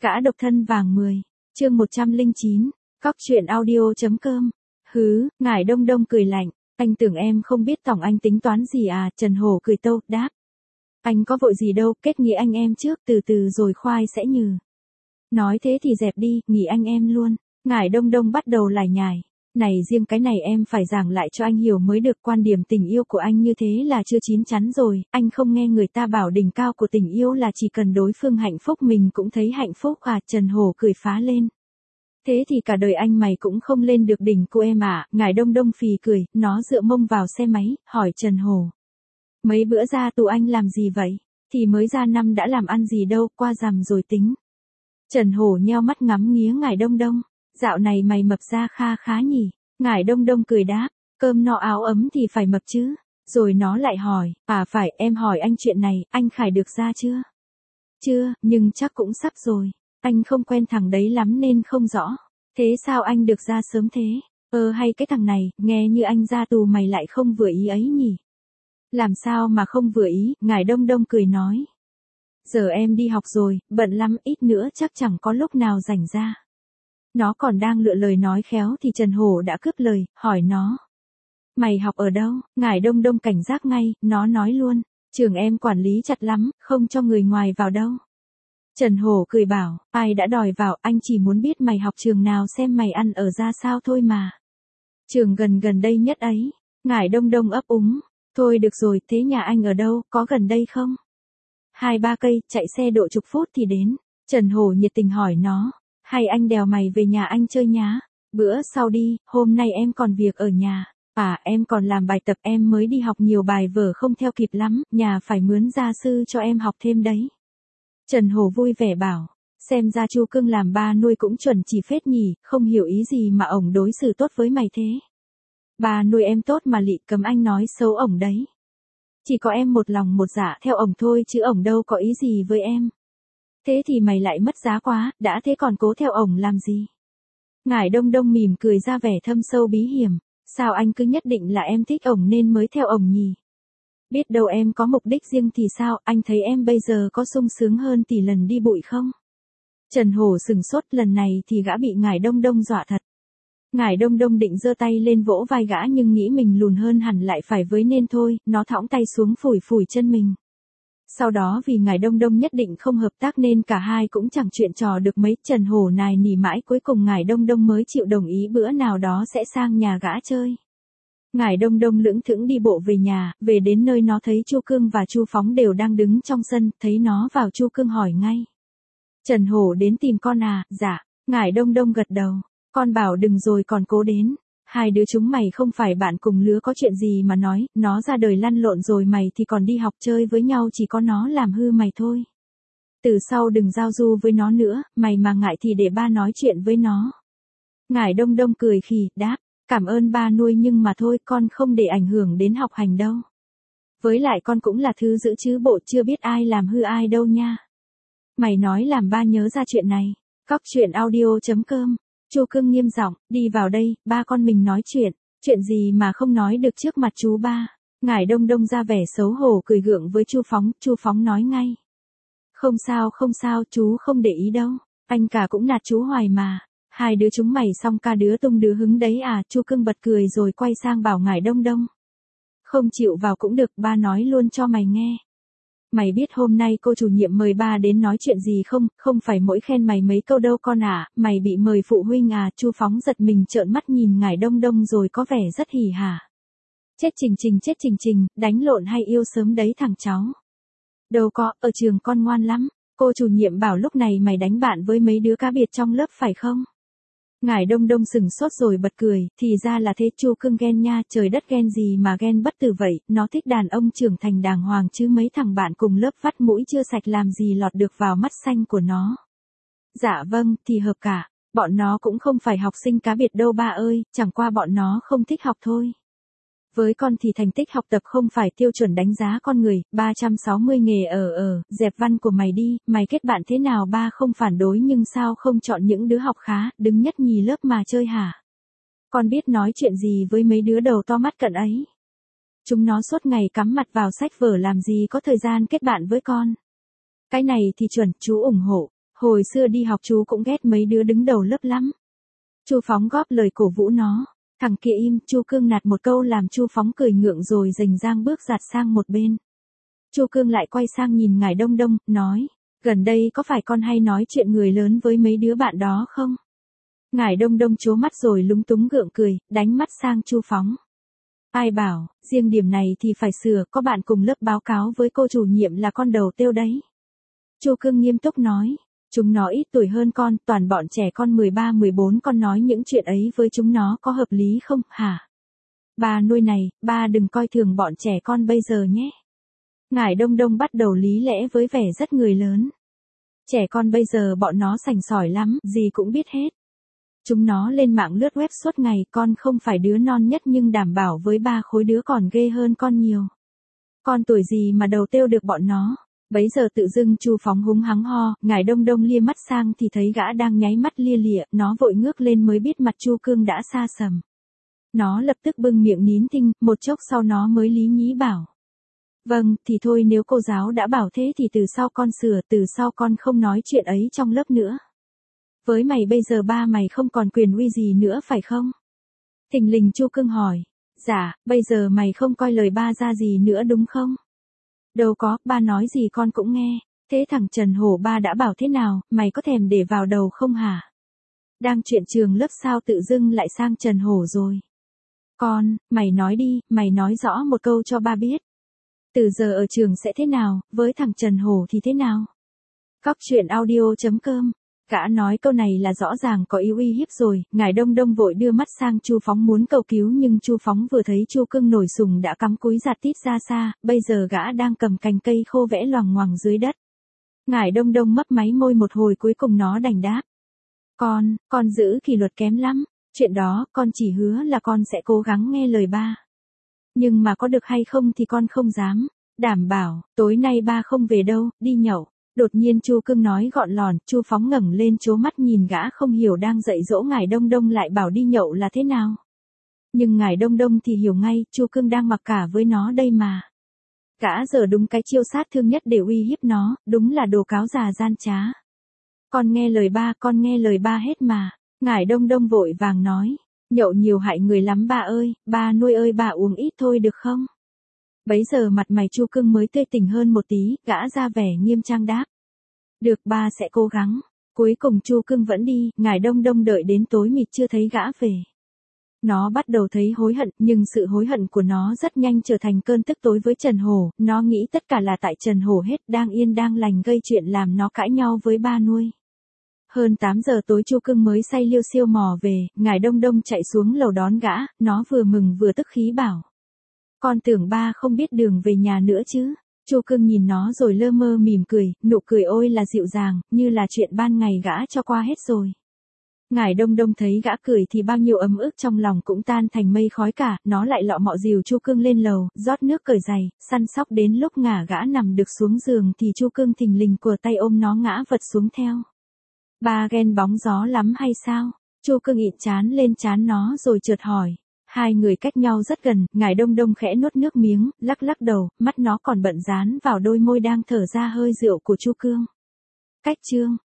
Gã độc thân vàng 10, chương 109, cóc truyện audio.com. Hứ, ngải Đông Đông cười lạnh, anh tưởng em không biết tổng anh tính toán gì à, Trần Hổ cười tâu, đáp. Anh có vội gì đâu, kết nghĩa anh em trước, từ từ rồi khoai sẽ nhừ. Nói thế thì dẹp đi, nghỉ anh em luôn. Ngải Đông Đông bắt đầu lải nhải. Này riêng cái này em phải giảng lại cho anh hiểu mới được, quan điểm tình yêu của anh như thế là chưa chín chắn rồi, anh không nghe người ta bảo đỉnh cao của tình yêu là chỉ cần đối phương hạnh phúc mình cũng thấy hạnh phúc à, Trần Hổ cười phá lên. Thế thì cả đời anh mày cũng không lên được đỉnh của em à, Ngải Đông Đông phì cười, nó dựa mông vào xe máy, hỏi Trần Hổ. Mấy bữa ra tù anh làm gì vậy? Thì mới ra năm đã làm ăn gì đâu, qua rằm rồi tính. Trần Hổ nheo mắt ngắm nghía Ngải Đông Đông. Dạo này mày mập ra kha khá nhỉ? Ngải Đông Đông cười đáp, cơm no áo ấm thì phải mập chứ. Rồi nó lại hỏi, à phải, em hỏi anh chuyện này, anh Khải được ra chưa? Chưa, nhưng chắc cũng sắp rồi. Anh không quen thằng đấy lắm nên không rõ. Thế sao anh được ra sớm thế? Hay cái thằng này, nghe như anh ra tù mày lại không vừa ý ấy nhỉ? Làm sao mà không vừa ý, Ngải Đông Đông cười nói. Giờ em đi học rồi, bận lắm, ít nữa chắc chẳng có lúc nào rảnh ra. Nó còn đang lựa lời nói khéo thì Trần Hổ đã cướp lời, hỏi nó. Mày học ở đâu? Ngải Đông Đông cảnh giác ngay, nó nói luôn. Trường em quản lý chặt lắm, không cho người ngoài vào đâu. Trần Hổ cười bảo, ai đã đòi vào, anh chỉ muốn biết mày học trường nào xem mày ăn ở ra sao thôi mà. Trường gần đây nhất ấy. Ngải Đông Đông ấp úng. Thôi được rồi, thế nhà anh ở đâu, có gần đây không? 2-3 cây, chạy xe độ chục phút thì đến. Trần Hổ nhiệt tình hỏi nó. Hay anh đèo mày về nhà anh chơi nhá? Bữa sau đi, hôm nay em còn việc ở nhà. À, em còn làm bài tập, em mới đi học nhiều bài vở không theo kịp lắm, nhà phải mướn gia sư cho em học thêm đấy. Trần Hổ vui vẻ bảo, xem ra Chu Cưng làm ba nuôi cũng chuẩn chỉ phết nhỉ, không hiểu ý gì mà ổng đối xử tốt với mày thế. Ba nuôi em tốt mà lị, cấm anh nói xấu ổng đấy. Chỉ có em một lòng một dạ theo ổng thôi chứ ổng đâu có ý gì với em. Thế thì mày lại mất giá quá, đã thế còn cố theo ổng làm gì? Ngải Đông Đông mỉm cười ra vẻ thâm sâu bí hiểm, sao anh cứ nhất định là em thích ổng nên mới theo ổng nhỉ? Biết đâu em có mục đích riêng thì sao, anh thấy em bây giờ có sung sướng hơn tỷ lần đi bụi không? Trần Hổ sừng sốt, lần này thì gã bị Ngải Đông Đông dọa thật. Ngải Đông Đông định giơ tay lên vỗ vai gã nhưng nghĩ mình lùn hơn hẳn lại phải với nên thôi, nó thõng tay xuống phủi phủi chân mình. Sau đó vì Ngải Đông Đông nhất định không hợp tác nên cả hai cũng chẳng chuyện trò được mấy, Trần Hổ nài nỉ mãi cuối cùng Ngải Đông Đông mới chịu đồng ý bữa nào đó sẽ sang nhà gã chơi. Ngải Đông Đông lững thững đi bộ về nhà, về đến nơi nó thấy Chu Cương và Chu Phóng đều đang đứng trong sân, thấy nó vào Chu Cương hỏi ngay. Trần Hổ đến tìm con à, dạ, Ngải Đông Đông gật đầu, con bảo đừng rồi còn cố đến. Hai đứa chúng mày không phải bạn cùng lứa có chuyện gì mà nói, nó ra đời lăn lộn rồi mày thì còn đi học chơi với nhau chỉ có nó làm hư mày thôi. Từ sau đừng giao du với nó nữa, mày mà ngại thì để ba nói chuyện với nó. Ngải Đông Đông cười khì, đáp, cảm ơn ba nuôi nhưng mà thôi con không để ảnh hưởng đến học hành đâu. Với lại con cũng là thứ giữ chứ bộ chưa biết ai làm hư ai đâu nha. Mày nói làm ba nhớ ra chuyện này. Cóc truyện audio.com. Chu Cưng nghiêm giọng, đi vào đây, ba con mình nói chuyện gì mà không nói được trước mặt chú ba. Ngải Đông Đông ra vẻ xấu hổ cười gượng với Chu Phóng nói ngay. Không sao, chú không để ý đâu, anh cả cũng nạt chú hoài mà. Hai đứa chúng mày xong ca đứa tung đứa hứng đấy à, Chu Cưng bật cười rồi quay sang bảo Ngải Đông Đông. Không chịu vào cũng được, ba nói luôn cho mày nghe. Mày biết hôm nay cô chủ nhiệm mời ba đến nói chuyện gì không, không phải mỗi khen mày mấy câu đâu con à, mày bị mời phụ huynh à, Chu Phóng giật mình trợn mắt nhìn Ngải Đông Đông rồi có vẻ rất hỉ hả. Chết Trình, đánh lộn hay yêu sớm đấy thằng cháu. Đâu có, ở trường con ngoan lắm, cô chủ nhiệm bảo lúc này mày đánh bạn với mấy đứa cá biệt trong lớp phải không? Ngải Đông Đông sừng sốt rồi bật cười, thì ra là thế. Chu Cưng ghen nha, trời đất ghen gì mà ghen bất tử vậy, nó thích đàn ông trưởng thành đàng hoàng chứ mấy thằng bạn cùng lớp vắt mũi chưa sạch làm gì lọt được vào mắt xanh của nó. Dạ vâng, thì hợp cả, bọn nó cũng không phải học sinh cá biệt đâu ba ơi, chẳng qua bọn nó không thích học thôi. Với con thì thành tích học tập không phải tiêu chuẩn đánh giá con người, 360 nghề dẹp văn của mày đi, mày kết bạn thế nào ba không phản đối nhưng sao không chọn những đứa học khá, đứng nhất nhì lớp mà chơi hả? Con biết nói chuyện gì với mấy đứa đầu to mắt cận ấy? Chúng nó suốt ngày cắm mặt vào sách vở làm gì có thời gian kết bạn với con. Cái này thì chuẩn, chú ủng hộ. Hồi xưa đi học chú cũng ghét mấy đứa đứng đầu lớp lắm. Chu Phóng góp lời cổ vũ nó. Thằng kia im, Chu Cương nạt một câu làm Chu Phóng cười ngượng rồi rành rang bước giạt sang một bên. Chu Cương lại quay sang nhìn Ngải Đông Đông, nói, gần đây có phải con hay nói chuyện người lớn với mấy đứa bạn đó không? Ngải Đông Đông trố mắt rồi lúng túng gượng cười, đánh mắt sang Chu Phóng. Ai bảo, riêng điểm này thì phải sửa, có bạn cùng lớp báo cáo với cô chủ nhiệm là con đầu tiêu đấy. Chu Cương nghiêm túc nói, chúng nó ít tuổi hơn con, toàn bọn trẻ con 13-14, con nói những chuyện ấy với chúng nó có hợp lý không, hả? Ba nuôi này, ba đừng coi thường bọn trẻ con bây giờ nhé. Ngải Đông Đông bắt đầu lý lẽ với vẻ rất người lớn. Trẻ con bây giờ bọn nó sành sỏi lắm, gì cũng biết hết. Chúng nó lên mạng lướt web suốt ngày, con không phải đứa non nhất nhưng đảm bảo với ba khối đứa còn ghê hơn con nhiều. Con tuổi gì mà đầu tiêu được bọn nó. Bấy giờ tự dưng Chu Phóng húng hắng ho, Ngải Đông Đông lia mắt sang thì thấy gã đang nháy mắt lia lịa, nó vội ngước lên mới biết mặt Chu Cương đã xa sầm. Nó lập tức bưng miệng nín thinh, một chốc sau nó mới lý nhí bảo. Vâng, thì thôi nếu cô giáo đã bảo thế thì từ sau con sửa, từ sau con không nói chuyện ấy trong lớp nữa. Với mày bây giờ ba mày không còn quyền uy gì nữa phải không? Thình lình Chu Cương hỏi. Dạ, bây giờ mày không coi lời ba ra gì nữa đúng không? Đâu có, ba nói gì con cũng nghe. Thế thằng Trần Hổ ba đã bảo thế nào, mày có thèm để vào đầu không hả? Đang chuyện trường lớp sao tự dưng lại sang Trần Hổ rồi? Con, mày nói đi, mày nói rõ một câu cho ba biết. Từ giờ ở trường sẽ thế nào, với thằng Trần Hổ thì thế nào? Cóc truyện audio.com. Gã nói câu này là rõ ràng có ý uy hiếp rồi, Ngải Đông Đông vội đưa mắt sang Chu Phóng muốn cầu cứu nhưng Chu Phóng vừa thấy Chu Cương nổi sùng đã cắm cúi giạt tít ra xa, bây giờ gã đang cầm cành cây khô vẽ loằng ngoằng dưới đất. Ngải Đông Đông mấp máy môi một hồi cuối cùng nó đành đáp. Con giữ kỷ luật kém lắm, chuyện đó con chỉ hứa là con sẽ cố gắng nghe lời ba. Nhưng mà có được hay không thì con không dám, đảm bảo, tối nay ba không về đâu, đi nhậu. Đột nhiên Chu Cương nói gọn lòn, Chu Phóng ngẩng lên trố mắt nhìn gã không hiểu đang dạy dỗ Ngải Đông Đông lại bảo đi nhậu là thế nào. Nhưng Ngải Đông Đông thì hiểu ngay, Chu Cương đang mặc cả với nó đây mà. Gã giờ đúng cái chiêu sát thương nhất để uy hiếp nó, đúng là đồ cáo già gian trá. Con nghe lời ba hết mà. Ngải Đông Đông vội vàng nói, nhậu nhiều hại người lắm ba ơi, ba nuôi ơi ba uống ít thôi được không? Bấy giờ mặt mày Chu Cương mới tươi tỉnh hơn một tí, gã ra vẻ nghiêm trang đáp. Được ba sẽ cố gắng. Cuối cùng Chu Cương vẫn đi, Ngải Đông Đông đợi đến tối mịt chưa thấy gã về. Nó bắt đầu thấy hối hận, nhưng sự hối hận của nó rất nhanh trở thành cơn tức tối với Trần Hổ, nó nghĩ tất cả là tại Trần Hổ hết, đang yên đang lành gây chuyện làm nó cãi nhau với ba nuôi. Hơn 8 giờ tối Chu Cương mới say liêu xiêu mò về, Ngải Đông Đông chạy xuống lầu đón gã, nó vừa mừng vừa tức khí bảo. Con tưởng ba không biết đường về nhà nữa chứ. Chu Cương nhìn nó rồi lơ mơ mỉm cười, nụ cười ôi là dịu dàng, như là chuyện ban ngày gã cho qua hết rồi. Ngải Đông Đông thấy gã cười thì bao nhiêu ấm ức trong lòng cũng tan thành mây khói cả, nó lại lọ mọ dìu Chu Cương lên lầu, rót nước cởi giày, săn sóc đến lúc ngả gã nằm được xuống giường thì Chu Cương thình lình của tay ôm nó ngã vật xuống theo. Ba ghen bóng gió lắm hay sao? Chu Cương ịn trán lên trán nó rồi chợt hỏi. Hai người cách nhau rất gần, Ngải Đông Đông khẽ nuốt nước miếng, lắc lắc đầu, mắt nó còn bận dán vào đôi môi đang thở ra hơi rượu của Chu Cương. Cách chương